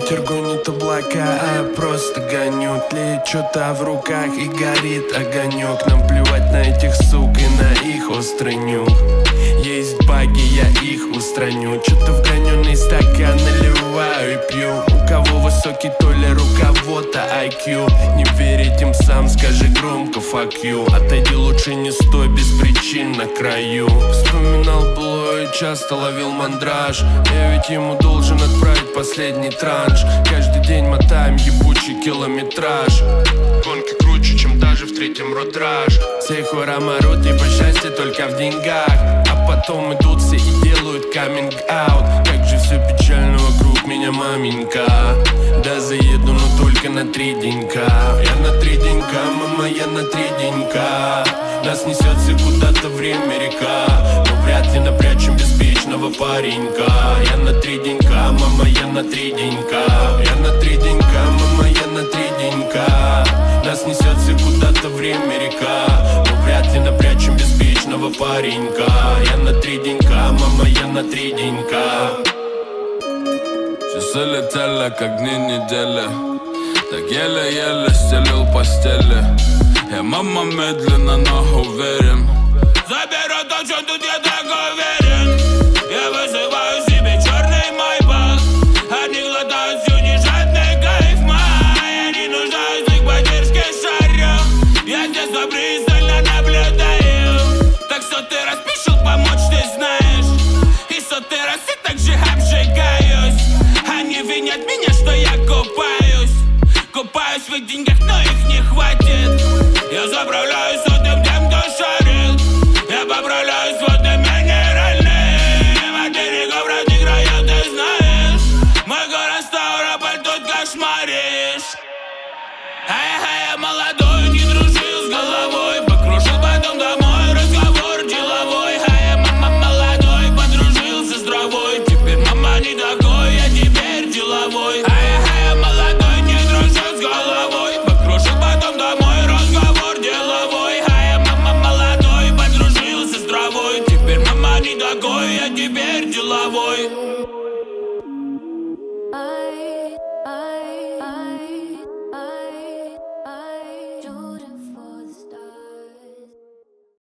Ветер гонит облака, а я просто гоню. Тлеет что-то в руках и горит огонек. Нам плевать на этих сук и на их острый нюх. Есть баги, я их устраню. Что-то в граненый стакан наливаю и пью. У кого высокий толер, у кого-то IQ. Не верить им сам, скажи громко fuck you. Отойди, лучше не стой без причин на краю. Вспоминал былое, часто ловил мандраж. Я ведь ему должен отправить последний транш. Каждый день мотаем ебучий километраж. Гонки круче, чем даже в третьем родраж. Все хора марут, типа счастье только в деньгах. А потом идут все и делают каминг аут. Как же все печально вокруг меня, маменька. Да заеду, но только на 3 денька. Я на 3 денька, мама, я на 3 денька. Нас несется куда-то время река. Но вряд ли напрячем беспечного паренька. Я на 3 денька, мама, я на 3 денька. Я на 3 денька, мама, я на 3 денька. Нас несется куда-то время река. Но вряд ли напрячем беспечного паренька. Я на 3 денька, мама, я на 3 денька. Часы летели, как дни недели. Так еле-еле стелил постели. И мама медленно, но уверен. Заберу то, что тут я так уверен. Я вызываю себе черный майбах. Они глотают слюни, жадный кайф май. Они нуждаются в поддержке шаря. Я здесь пристально наблюдаю. Так что ты распишил помочь, ты знаешь. И сотый раз и так же обжигаюсь. Они винят меня, что я купаюсь. Купаюсь в их деньгах, но их не хватит. Я заправляюсь сотым тем, кто шарит. Я поправляюсь водным минеральным. От берегов разных краев ты знаешь. Мой город Ставрополь, тут кошмаришь. Я молодой, не дружил с головой. Покружил потом домой, разговор деловой. Я молодой, подружился с травой. Теперь мама не такой, я теперь деловой. Я молодой, не дружил с головой. Покружил потом домой, разговор деловой. Я молодой, подружился с травой. Теперь мама не такой, я теперь деловой.